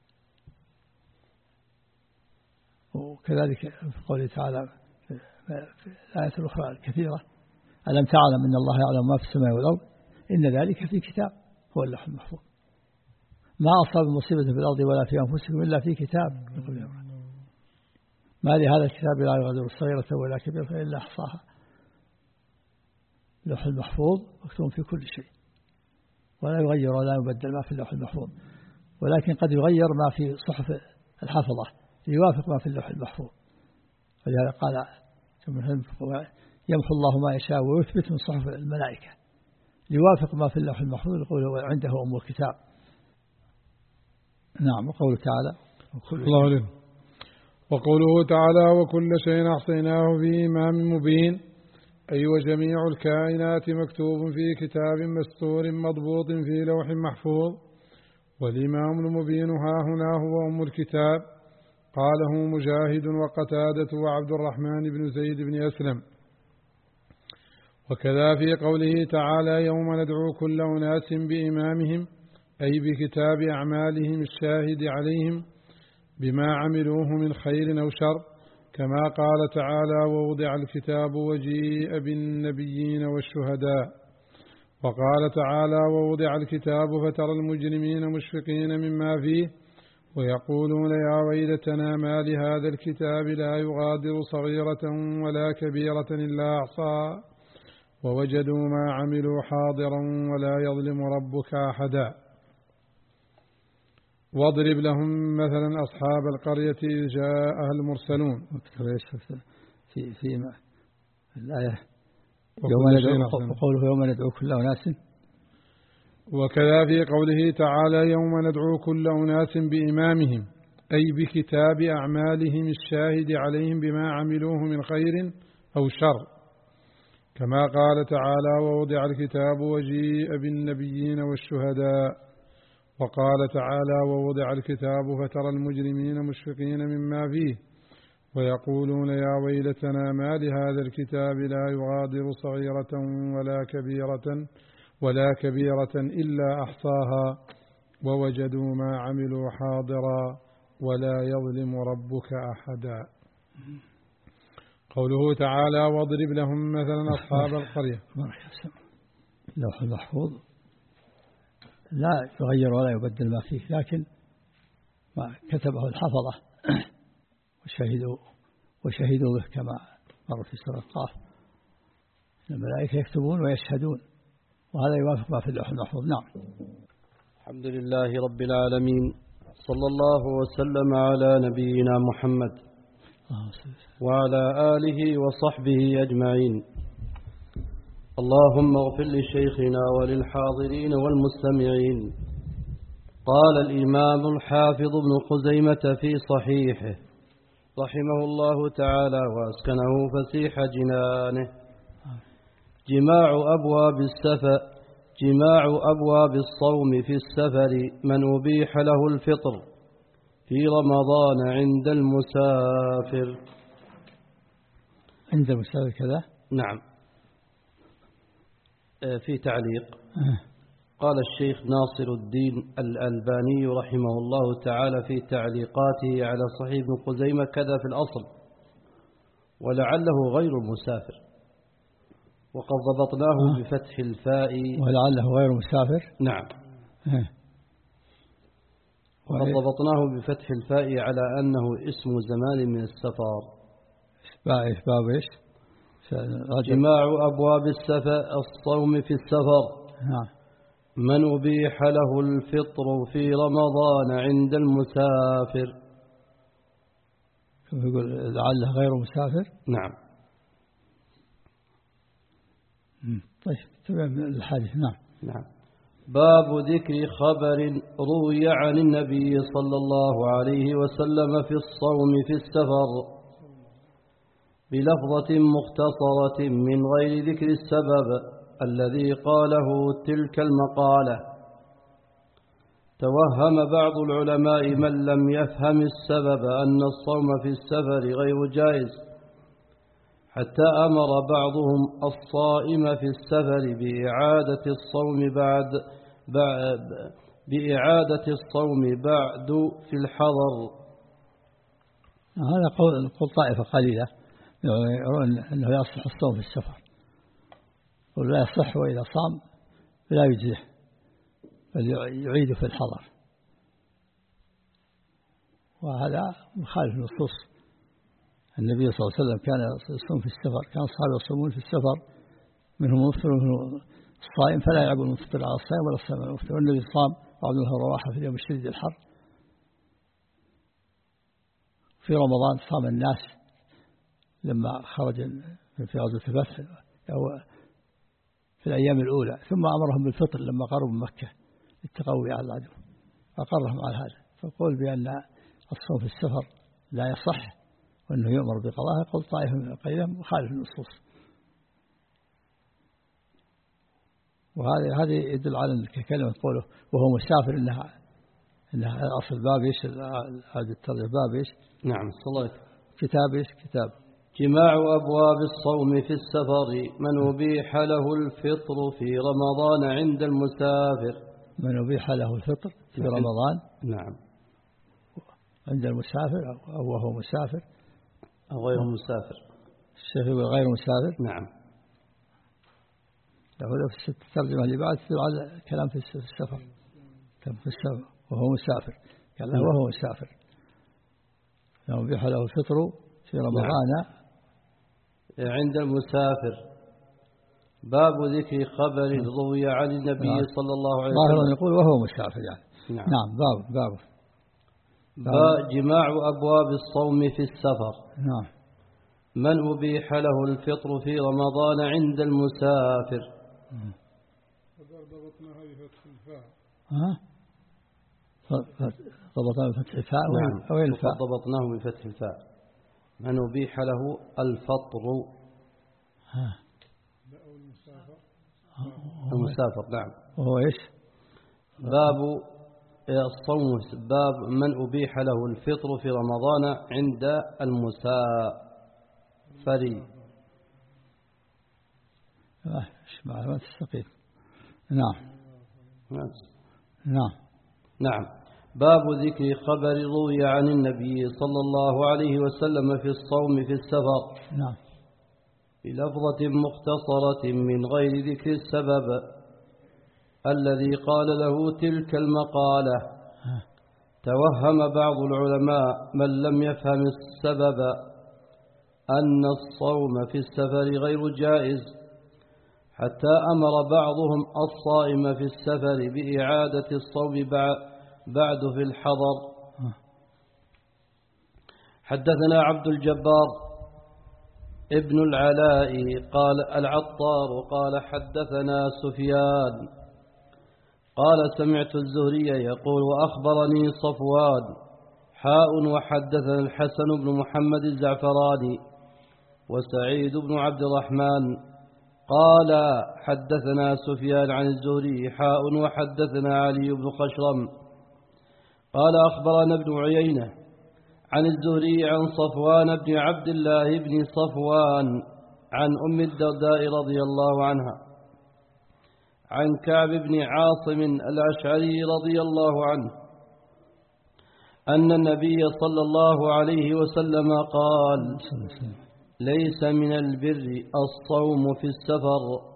Speaker 2: وكذلك في قوله تعالى في الآيات الأخرى الكثيرة ألم تعلم أن الله يعلم ما في السماء والأرض إن ذلك في كتاب هو اللوح المحفوظ. ما أصاب مصيبة في الأرض ولا في أنفسكم إلا في كتاب. ما لهذا الكتاب لا يغادر صغيرة ولا كبيرة إلا أحصاها. اللوح المحفوظ مكتوب في كل شيء ولا يغير ولا يبدل ما في اللوح المحفوظ، ولكن قد يغير ما في صحف الحفظة ليوافق ما في اللوح المحفوظ. ولهذا قال يمحو الله ما يشاء ويثبت من صحف الملائكة ليوافق ما في اللوح المحفوظ، يقول عنده أم الكتاب. نعم. وقوله تعالى
Speaker 4: الله عليه. وقوله تعالى وكل شيء أحصيناه في إمام مبين، أي وجميع الكائنات مكتوب في كتاب مستور مضبوط في لوح محفوظ. والإمام المبين ها هنا هو أم الكتاب، قاله مجاهد وقتادة وعبد الرحمن بن زيد بن أسلم. وكذا في قوله تعالى يوم ندعو كل أناس بإمامهم، أي بكتاب أعمالهم الشاهد عليهم بما عملوه من خير أو شر، كما قال تعالى ووضع الكتاب وجيء بالنبيين والشهداء. وقال تعالى ووضع الكتاب فترى المجرمين مشفقين مما فيه ويقولون يا ويلتنا ما لهذا الكتاب لا يغادر صغيرة ولا كبيرة إلا أحصاها ووجدوا ما عملوا حاضرا ولا يظلم ربك أحدا. واضرب لهم مثلا أصحاب القرية إذ جاءها المرسلون.
Speaker 2: في في الآية يوم ندعو وقوله يوم ندعو كل أناس.
Speaker 4: وكذا في قوله تعالى يوم ندعو كل أناس بإمامهم، أي بكتاب أعمالهم الشاهد عليهم بما عملوه من خير أو شر، كما قال تعالى ووضع الكتاب وجيء بالنبيين والشهداء. وقال تعالى ووضع الكتاب فترى المجرمين مشفقين مما فيه ويقولون يا ويلتنا ما لهذا الكتاب لا يغادر صغيرة ولا كبيرة ولا كبيرة إلا أحصاها ووجدوا ما عملوا حاضرا ولا يظلم ربك أحدا. قوله تعالى واضرب لهم مثلا أصحاب القرية.
Speaker 2: اللوح المحفوظ لا يغير ولا يبدل ما فيه، لكن ما كتبه الحفظة وشهدوا وشهدوا به كما مر في سورة قاف. الملائكة يكتبون ويشهدون وهذا يوافق ما في اللوح المحفوظ. نعم.
Speaker 5: الحمد لله رب العالمين، صلى الله وسلم على نبينا محمد وعلى آله وصحبه أجمعين. اللهم اغفر لشيخنا وللحاضرين والمستمعين. قال الإمام الحافظ ابن خزيمة في صحيحه رحمه الله تعالى وأسكنه فسيح جنانه: جماع أبواب السفر جماع أبواب الصوم في السفر من أبيح له الفطر في رمضان عند المسافر.
Speaker 2: عند المسافر كذا؟
Speaker 5: نعم. في تعليق قال الشيخ ناصر الدين الألباني رحمه الله تعالى في تعليقاته على صحيح ابن خزيمة كذا في الأصل، ولعله غير المسافر، وقد ضبطناه بفتح الفاء.
Speaker 2: ولعله غير مسافر.
Speaker 5: نعم. وقد ضبطناه بفتح الفاء على أنه اسم زمان من السفر.
Speaker 2: باب إيش؟
Speaker 5: جماع أبواب السفر الصوم في السفر.
Speaker 2: نعم.
Speaker 5: من أبيح له الفطر في رمضان عند المسافر.
Speaker 2: يقول لعله غير مسافر.
Speaker 5: نعم.
Speaker 2: طيب تمام الحديث. نعم.
Speaker 5: نعم. باب ذكر خبر روي عن النبي صلى الله عليه وسلم في الصوم في السفر بلفظة مختصرة من غير ذكر السبب الذي قاله تلك المقالة. توهم بعض العلماء من لم يفهم السبب أن الصوم في السفر غير جائز، حتى أمر بعضهم الصائم في السفر بإعادة الصوم بعد بإعادة الصوم بعد في الحضر.
Speaker 2: هذا قول طائفة قليلة يرون أنه يصح الصوم في السفر، ولا يصح وإذا صام لا يجزيه بل يعيد في الحضر، وهذا مخالف نصوص النبي صلى الله عليه وسلم. كان يصوم في السفر، كان الصحابة يصومون في السفر، منهم المفطر ومنهم الصائم، فلا يعيب المفطر على الصائم ولا الصائم على المفطر. والنبي صام وعبد الله رواحة في اليوم الشديد الحر. في رمضان صام الناس لما خرج في غزوة الفتح أو في الأيام الأولى، ثم أمرهم بالفطر لما قربوا من مكة للتقوي على العدو، فقرهم على هذا. فقول بأن الصوم في السفر لا يصح وأنه يؤمر بقضاءه قول طائفة من القيلة مخالف النصوص. وهذا هذا يدل على أن كلمة قوله وهو مسافر إنها إنها أصل باب إيش هذا الترجمة باب إيش؟
Speaker 5: نعم. صلاة
Speaker 2: كتاب إيش؟ كتاب
Speaker 5: جماع أبواب الصوم في السفر من أبيح له الفطر في رمضان عند المسافر.
Speaker 2: من أبيح له الفطر في رمضان.
Speaker 5: نعم.
Speaker 2: عند المسافر أو وهو مسافر
Speaker 5: أو غير مسافر.
Speaker 2: الشيخ يقول غير مسافر.
Speaker 5: نعم.
Speaker 2: لو في الترجمة اللي بعد تدل على كلام في السفر، كلام في السفر وهو مسافر، قال له وهو مسافر لو أبيح له الفطر في رمضان.
Speaker 5: نعم. عند المسافر. باب ذكر خبر روي عن النبي نعم. صلى الله عليه وسلم.
Speaker 2: ظاهرا يقول وهو مسافر يعني.
Speaker 5: نعم.
Speaker 2: نعم. باب باب
Speaker 5: باب جماع أبواب الصوم في السفر.
Speaker 2: نعم.
Speaker 5: من أبيح له الفطر في رمضان عند المسافر.
Speaker 4: ضبطناها بفتح الفاء.
Speaker 2: ها؟ ضبطناه بفتح الفاء.
Speaker 5: نعم.
Speaker 2: أو الفاء.
Speaker 5: ضبطناه بفتح الفاء. من أبيح له الفطر.
Speaker 2: ها.
Speaker 4: المسافر.
Speaker 5: المسافر. نعم.
Speaker 2: وهو إيش؟
Speaker 5: باب الصوم. باب من أبيح له الفطر في رمضان عند المسافر.
Speaker 2: ما ما تستقيم. نعم.
Speaker 5: نعم. نعم. باب ذكر خبر روي عن النبي صلى الله عليه وسلم في الصوم في السفر.
Speaker 2: نعم.
Speaker 5: بلفظة مختصرة من غير ذكر السبب الذي قال له تلك المقالة. توهم بعض العلماء من لم يفهم السبب أن الصوم في السفر غير جائز، حتى أمر بعضهم الصائم في السفر بإعادة الصوم بعد في الحضر. حدثنا عبد الجبار ابن العلاء قال العطار قال حدثنا سفيان قال سمعت الزهري يقول وأخبرني صفوان حاء وحدثنا الحسن بن محمد الزعفراني وسعيد بن عبد الرحمن قال حدثنا سفيان عن الزهري حاء وحدثنا علي بن خشرم قال أخبرنا ابن عيينة عن الزهري عن صفوان بن عبد الله بن صفوان عن أم الدرداء رضي الله عنها عن كعب بن عاصم الأشعري رضي الله عنه أن النبي صلى الله عليه وسلم قال ليس من البر الصوم في السفر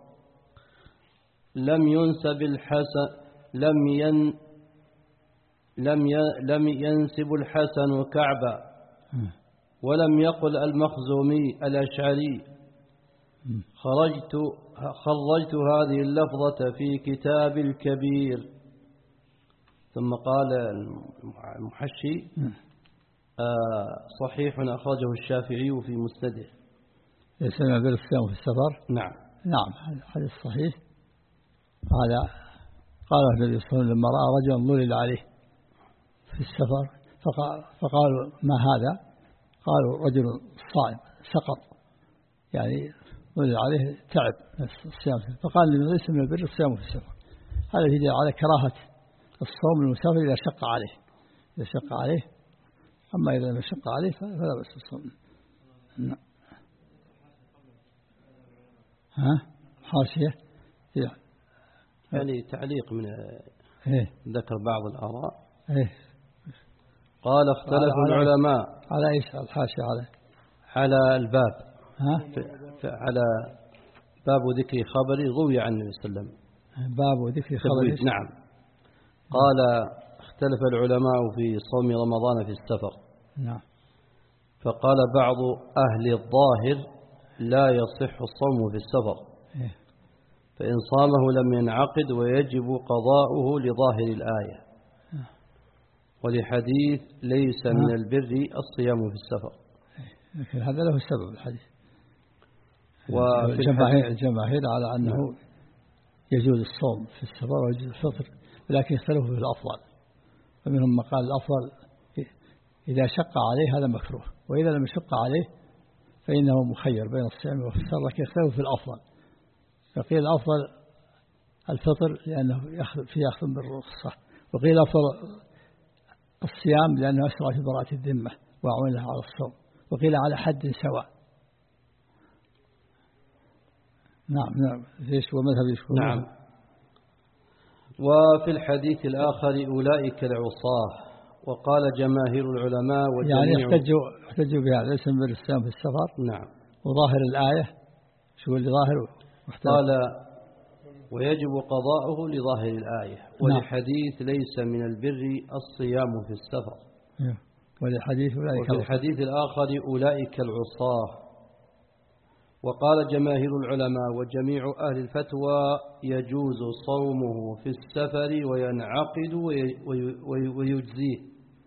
Speaker 5: لم ينسب الحسن لم ين لم لم ينسب الحسن كعبا ولم يقل المخزومي الأشعري خرجت خرجت هذه اللفظة في كتاب الكبير. ثم قال المحشي صحيح أخرجه الشافعي في مسنده.
Speaker 2: ليس من البر الصيام في السفر.
Speaker 5: نعم
Speaker 2: نعم حديث صحيح. قال قال النبي صلى الله عليه وسلم لما رأى رجلا ظلل عليه في السفر فقال فقالوا ما هذا؟ قالوا رجل صائم سقط يعني ظلل عليه تعب الصيام. فقال ليس من البر الصيام في السفر. هذا يدل على كراهة الصوم للمسافر إذا شق عليه إذا شق عليه أما إذا لم يشق عليه فلا بأس بالصوم. ها حاشية
Speaker 5: يعني تعليق من
Speaker 2: إيه؟
Speaker 5: ذكر بعض الآراء.
Speaker 2: إيه؟
Speaker 5: قال اختلف
Speaker 2: على
Speaker 5: العلماء
Speaker 2: على إيش الحاشية على
Speaker 5: على الباب
Speaker 2: ها
Speaker 5: على باب ذكر خبر روي عن النبي صلى الله عليه وسلم
Speaker 2: باب ذكر خبر.
Speaker 5: نعم. قال اختلف العلماء في صوم رمضان في السفر.
Speaker 2: نعم.
Speaker 5: فقال بعض أهل الظاهر لا يصح الصوم في السفر
Speaker 2: إيه؟
Speaker 5: فإن صامه لم ينعقد ويجب قضاؤه لظاهر الآية ولحديث ليس من البر الصيام في السفر.
Speaker 2: لكن هذا له سبب الحديث.
Speaker 5: وفي
Speaker 2: الجماهير الجماهير على أنه يجوز الصوم في السفر ويجوز الفطر لكن يختلفوا في الأفضل. فمنهم من قال الأفضل إذا شق عليه هذا مكروه وإذا لم يشق عليه فإنه مخير بين الصيام والفطر لكن يختلفوا في الأفضل. فقيل الأفضل الفطر لأنه فيه أخذ بالرخصة وقيل أفضل الصيام لأنه أسرع في براءة الذمة وأعونها على الصوم وقيل على حد سواء. نعم نعم ليش ومذهب يشكرون.
Speaker 5: نعم. وفي الحديث الآخر أولئك العصاة وقال جماهير العلماء وجميع
Speaker 2: يعني يحتجوا يحتجوا بهذا ليس من الصيام في السفر.
Speaker 5: نعم.
Speaker 2: وظاهر الآية شو اللي ظاهر
Speaker 5: قال ويجب قضاؤه لظاهر الآية ولحديث ليس من البر الصيام في السفر.
Speaker 2: ولحديث أولئك
Speaker 5: وفي الحديث الآخر أولئك العصاة. وقال جماهير العلماء وجميع أهل الفتوى يجوز صومه في السفر وينعقد ويجزيه.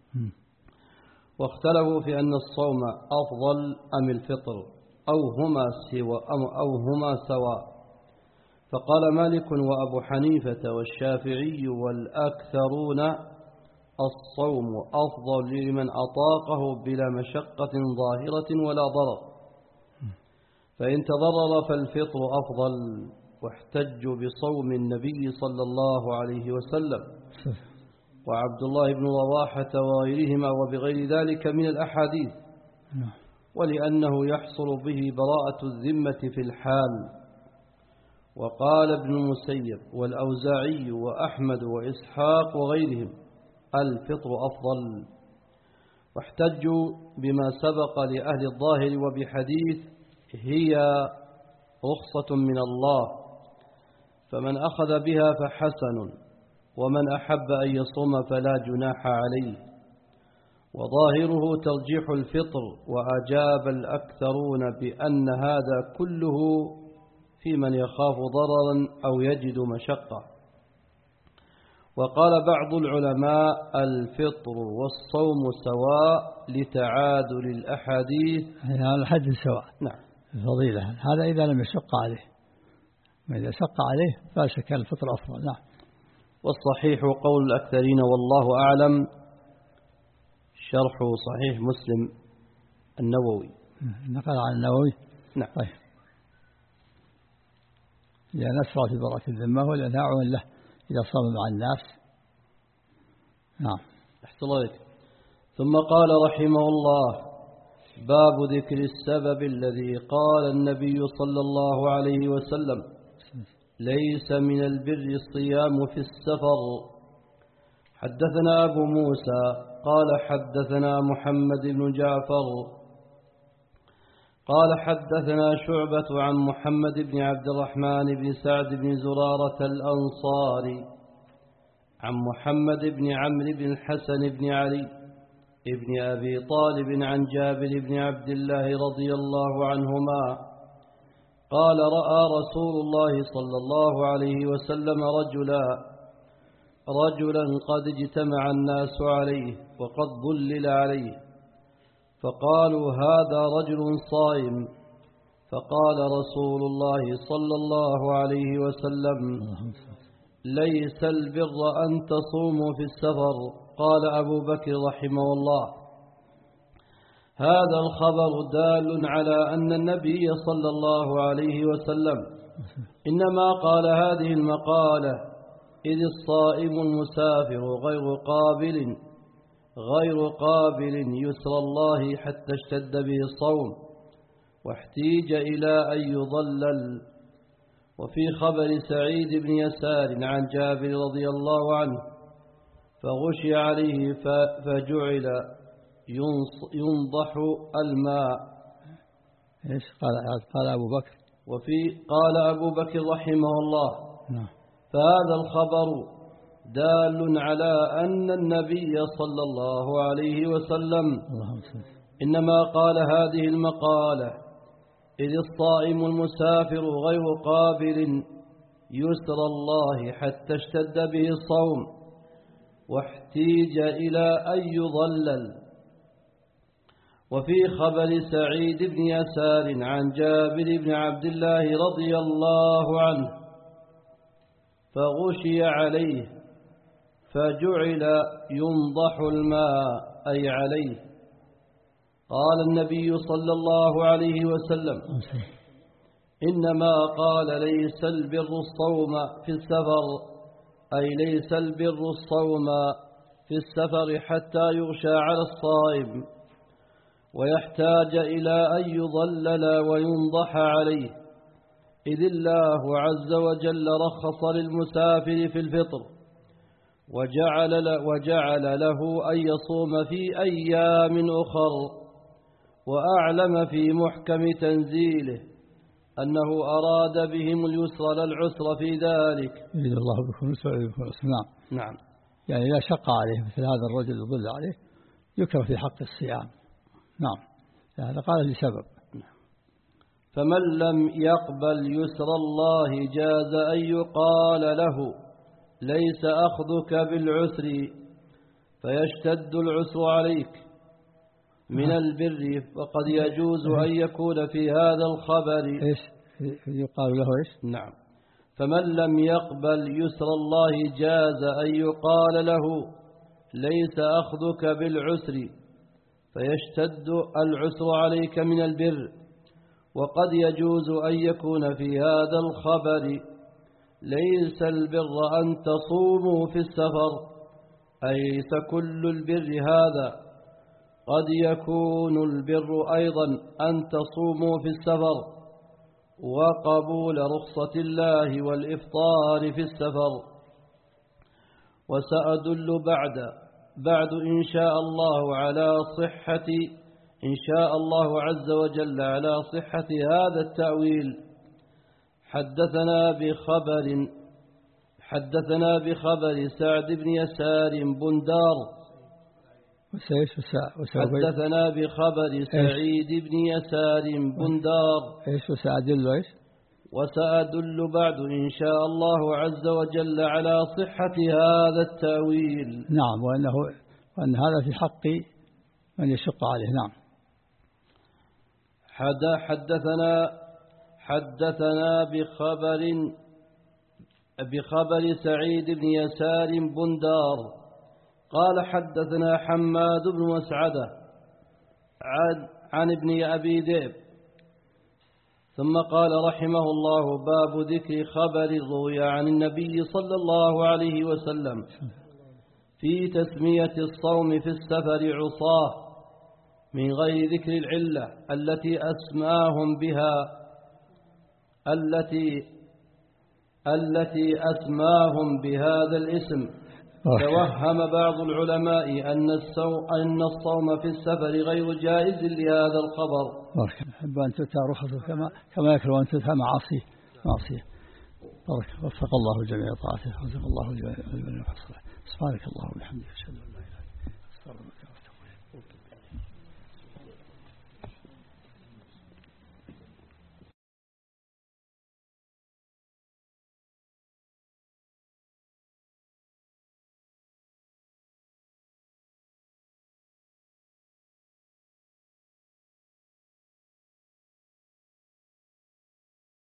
Speaker 5: واختلفوا في أن الصوم أفضل أم الفطر أو هما سوا أو هما سواء. فقال مالك وأبو حنيفة والشافعي والأكثرون الصوم أفضل لمن أطاقه بلا مشقة ظاهرة ولا ضرر فإن تضرر فالفطر أفضل. واحتجوا بصوم النبي صلى الله عليه وسلم وعبد الله بن رواحة وغيرهما وبغير ذلك من الأحاديث ولأنه يحصل به براءة الذمة في الحال. وقال ابن المسيب والأوزاعي وأحمد وإسحاق وغيرهم الفطر أفضل. واحتجوا بما سبق لأهل الظاهر وبحديث هي رخصة من الله فمن أخذ بها فحسن ومن أحب أن يصوم فلا جناح عليه. وظاهره ترجيح الفطر وأجاب الأكثرون بأن هذا كله في من يخاف ضررا أو يجد مشقة. وقال بعض العلماء الفطر والصوم سواء لتعادل الأحاديث.
Speaker 2: هذا الحد سواء.
Speaker 5: نعم.
Speaker 2: الفضيلة هذا إذا لم يشق عليه، وإذا شق عليه فلا شك أن الفطر أفضل. نعم.
Speaker 5: والصحيح قول الأكثرين والله أعلم. شرح صحيح مسلم النووي.
Speaker 2: نقل عن النووي.
Speaker 5: نعم.
Speaker 2: طيب. لأن أسرع في براءة الذمة ولأن أعون له إذا صام مع الناس. نعم.
Speaker 5: أحسن الله عليك. ثم قال رحمه الله: باب ذكر السبب الذي قال النبي صلى الله عليه وسلم: ليس من البر الصيام في السفر. حدثنا أبو موسى قال حدثنا محمد بن جعفر قال حدثنا شعبة عن محمد بن عبد الرحمن بن سعد بن زرارة الأنصاري عن محمد بن عمرو بن الحسن بن علي ابن أبي طالب عن جابر بن عبد الله رضي الله عنهما قال: رأى رسول الله صلى الله عليه وسلم رجلا رجلا قد اجتمع الناس عليه وقد ظلل عليه، فقالوا: هذا رجل صائم. فقال رسول الله صلى الله عليه وسلم: ليس البر أن تصوموا في السفر. قال أبو بكر رحمه الله: هذا الخبر دال على أن النبي صلى الله عليه وسلم إنما قال هذه المقالة إذ الصائم المسافر غير قابل غير قابل يسر الله حتى اشتد به الصوم واحتيج إلى أن يضلل. وفي خبر سعيد بن يسار عن جابر رضي الله عنه: فغشي عليه فجعل ينضح الماء.
Speaker 2: إيش قال قال أبو بكر؟
Speaker 5: وفي قال أبو بكر رحمه الله:
Speaker 2: نعم.
Speaker 5: فهذا الخبر دال على أن النبي صلى الله عليه وسلم إنما قال هذه المقالة إذ الصائم المسافر غير قابل يسر الله حتى اشتد به الصوم واحتيج إلى أن يضلل. وفي خبر سعيد بن يسار عن جابر بن عبد الله رضي الله عنه: فغشي عليه فجعل ينضح الماء أي عليه. قال النبي صلى الله عليه وسلم: إنما قال ليس البر الصوم في السفر، أي ليس البر الصوم في السفر حتى يغشى على الصائم ويحتاج إلى أن يضلل وينضح عليه، إذ الله عز وجل رخص للمسافر في الفطر وجعل, وجعل له أن يصوم في أيام أخر، وأعلم في محكم تنزيله أنه أراد بهم اليسر لا العسر في ذلك.
Speaker 2: يريد الله بكم اليسر ولا بكم العسر. نعم.
Speaker 5: نعم.
Speaker 2: يعني إذا شق عليه مثل هذا الرجل يضل عليه يكره في حق الصيام. نعم. هذا قال لسبب.
Speaker 5: فمن لم يقبل يسر الله جاز أن يقال له ليس أخذك بالعسر فيشتد العسر عليك من البر، وقد يجوز أن يكون في هذا الخبر
Speaker 2: إيش يقال له إيش؟
Speaker 5: نعم. فمن لم يقبل يسر الله جاز أن يقال له ليس أخذك بالعسر فيشتد العسر عليك من البر، وقد يجوز أن يكون في هذا الخبر ليس البر أن تصوموا في السفر، أي ليس كل البر هذا، قد يكون البر أيضا أن تصوموا في السفر وقبول رخصة الله والإفطار في السفر. وسأدل بعد بعد إن شاء الله على صحة إن شاء الله عز وجل على صحة هذا التأويل. حدثنا بخبر حدثنا بخبر سعد بن يسار بندار حدثنا بخبر سعيد بن يسار بندار
Speaker 2: إيش وسأدل إيش
Speaker 5: وسأدل بعد إن شاء الله عز وجل على صحة هذا التأويل.
Speaker 2: نعم، وأنه وأن هذا في حق من يشق عليه. نعم.
Speaker 5: حدثنا حدثنا بخبر بخبر سعيد بن يسار بندار قال حدثنا حماد بن مسعدة عن, عن ابن أبي ذئب ثم قال رحمه الله: باب ذكر خبر الرؤيا عن النبي صلى الله عليه وسلم في تسمية الصوم في السفر عصاه من غير ذكر العلة التي أسماهم بها التي التي أسماهم بهذا الاسم. توهم بعض العلماء أن الصوم أن الصوم في السفر غير جائز لهذا الخبر.
Speaker 2: أحب أن تؤتى رخصه كما كما يكره أن تؤتى معاصيه معصيه. وفق الله الجميع طاعته، وفق الله الجميع. سبحانك اللهم وبحمدك، أشهد أن لا